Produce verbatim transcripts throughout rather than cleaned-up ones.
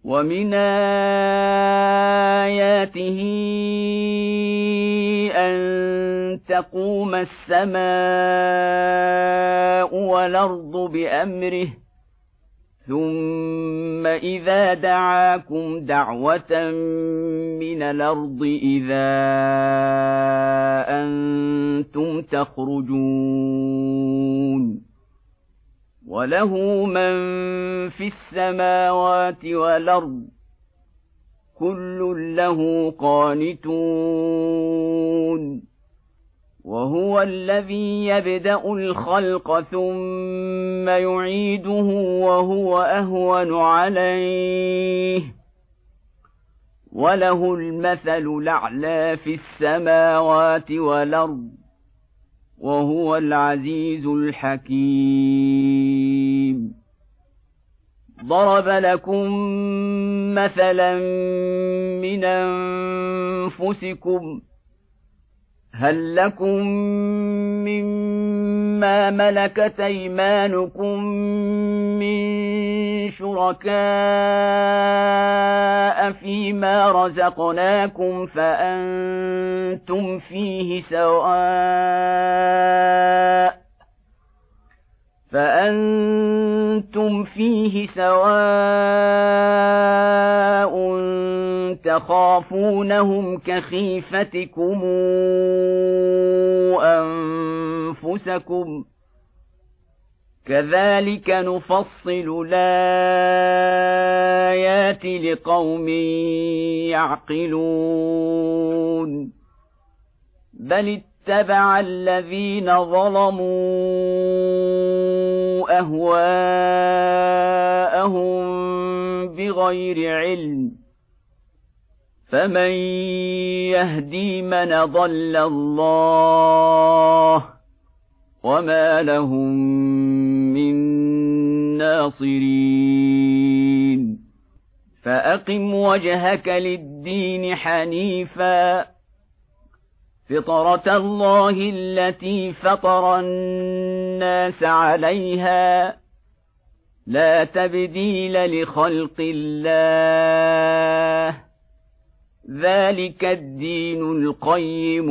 ومن آياته أن تقوم السماء والأرض بأمره ثم إذا دعاكم دعوة من الأرض إذا أنتم تخرجون وله من في السماوات والأرض كل له قانتون وهو الذي يبدأ الخلق ثم يعيده وهو أهون عليه وله المثل الأعلى في السماوات والأرض وهو العزيز الحكيم ضرب لكم مثلا من أنفسكم هل لكم مما ملكت أيمانكم من شركاء فيما رزقناكم فأنتم فيه سواء فأنتم فيه سواء تخافونهم كخيفتكم أنفسكم كذلك نفصل الآيات لقوم يعقلون بل اتبع الذين ظلموا أهواءهم بغير علم فمن يهدي من ضل الله وما لهم من ناصرين فأقم وجهك للدين حنيفا فطرة الله التي فطر الناس عليها لا تبديل لخلق الله ذلك الدين القيم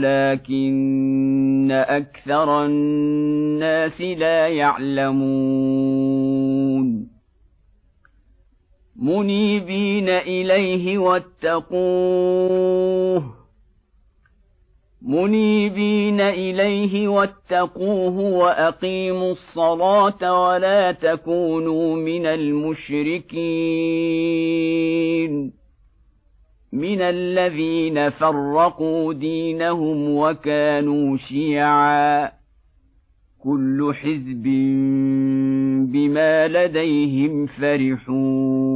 ولكن أكثر الناس لا يعلمون منيبين إليه واتقوه منيبين إليه واتقوه وأقيموا الصلاة ولا تكونوا من المشركين من الذين فرقوا دينهم وكانوا شيعا كل حزب بما لديهم فرحون